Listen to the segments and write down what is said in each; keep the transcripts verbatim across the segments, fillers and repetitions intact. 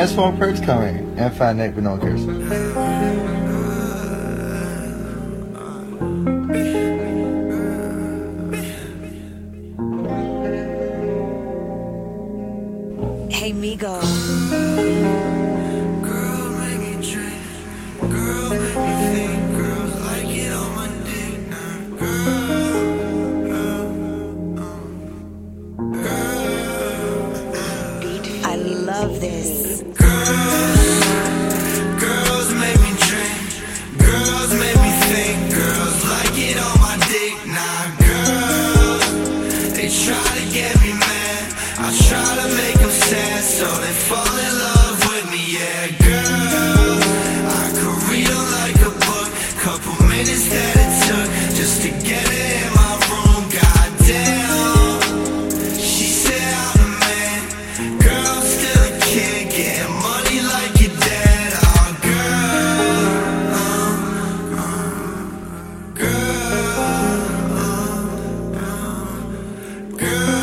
has four perks coming and five neck, but no one cares. Hey, Migo. Girl, make me drink. Girl, make me think. Girls like it on my dick now. I love this. Girls make me drink. Girls make me think. Girls like it on my dick now. Girls, they try to get me mad. I try to make them sad, so they fall in love with me, yeah. Girl, I could read them like a book. Couple minutes that it took just to get it in my room. Goddamn, she said I'm the man. Girl, I'm still a kid, getting money like your dad. Oh, girl, uh, uh, girl, uh, uh, girl.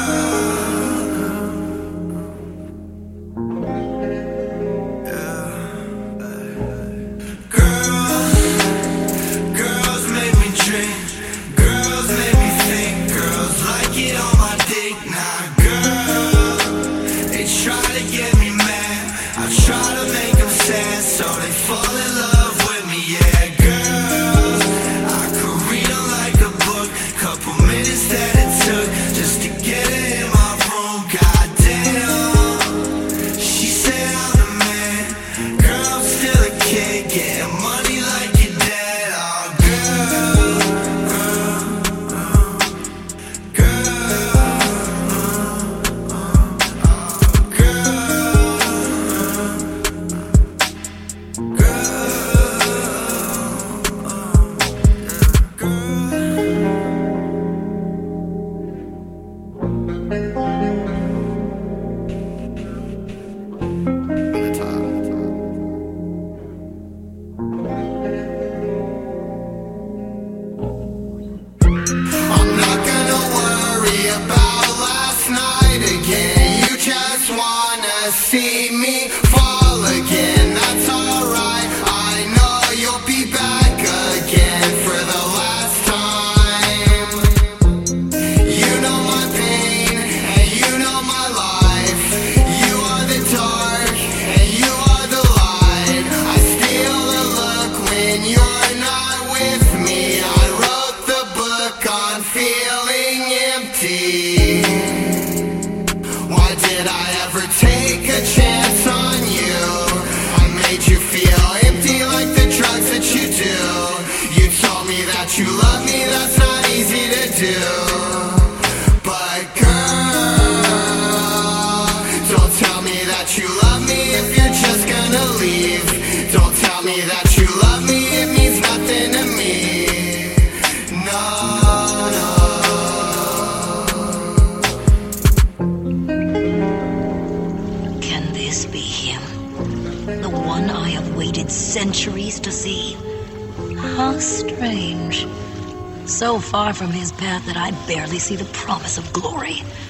So they fall in love with me, yeah, girls. I could read them like a book. Couple minutes that it took just to get it in my room. Goddamn, she said I'm the man. Girl, I'm still a kid, getting money like your dad. Oh, girl, girl, girl. See me fall again, that's alright. I know you'll be back again for the last time. You know my pain, and you know my life. You are the dark, and you are the light. I steal a look when you're not with me. I wrote the book on feeling empty. Why did I ever take a chance on you? I made you feel empty like the drugs that you do. You told me that you love me, that's not easy to do. But girl, don't tell me that you love me if you're just gonna leave. Don't tell me that you love me, it means nothing to me. No, no. Be him, the one I have waited centuries to see. How strange. So far from his path that I barely see the promise of glory.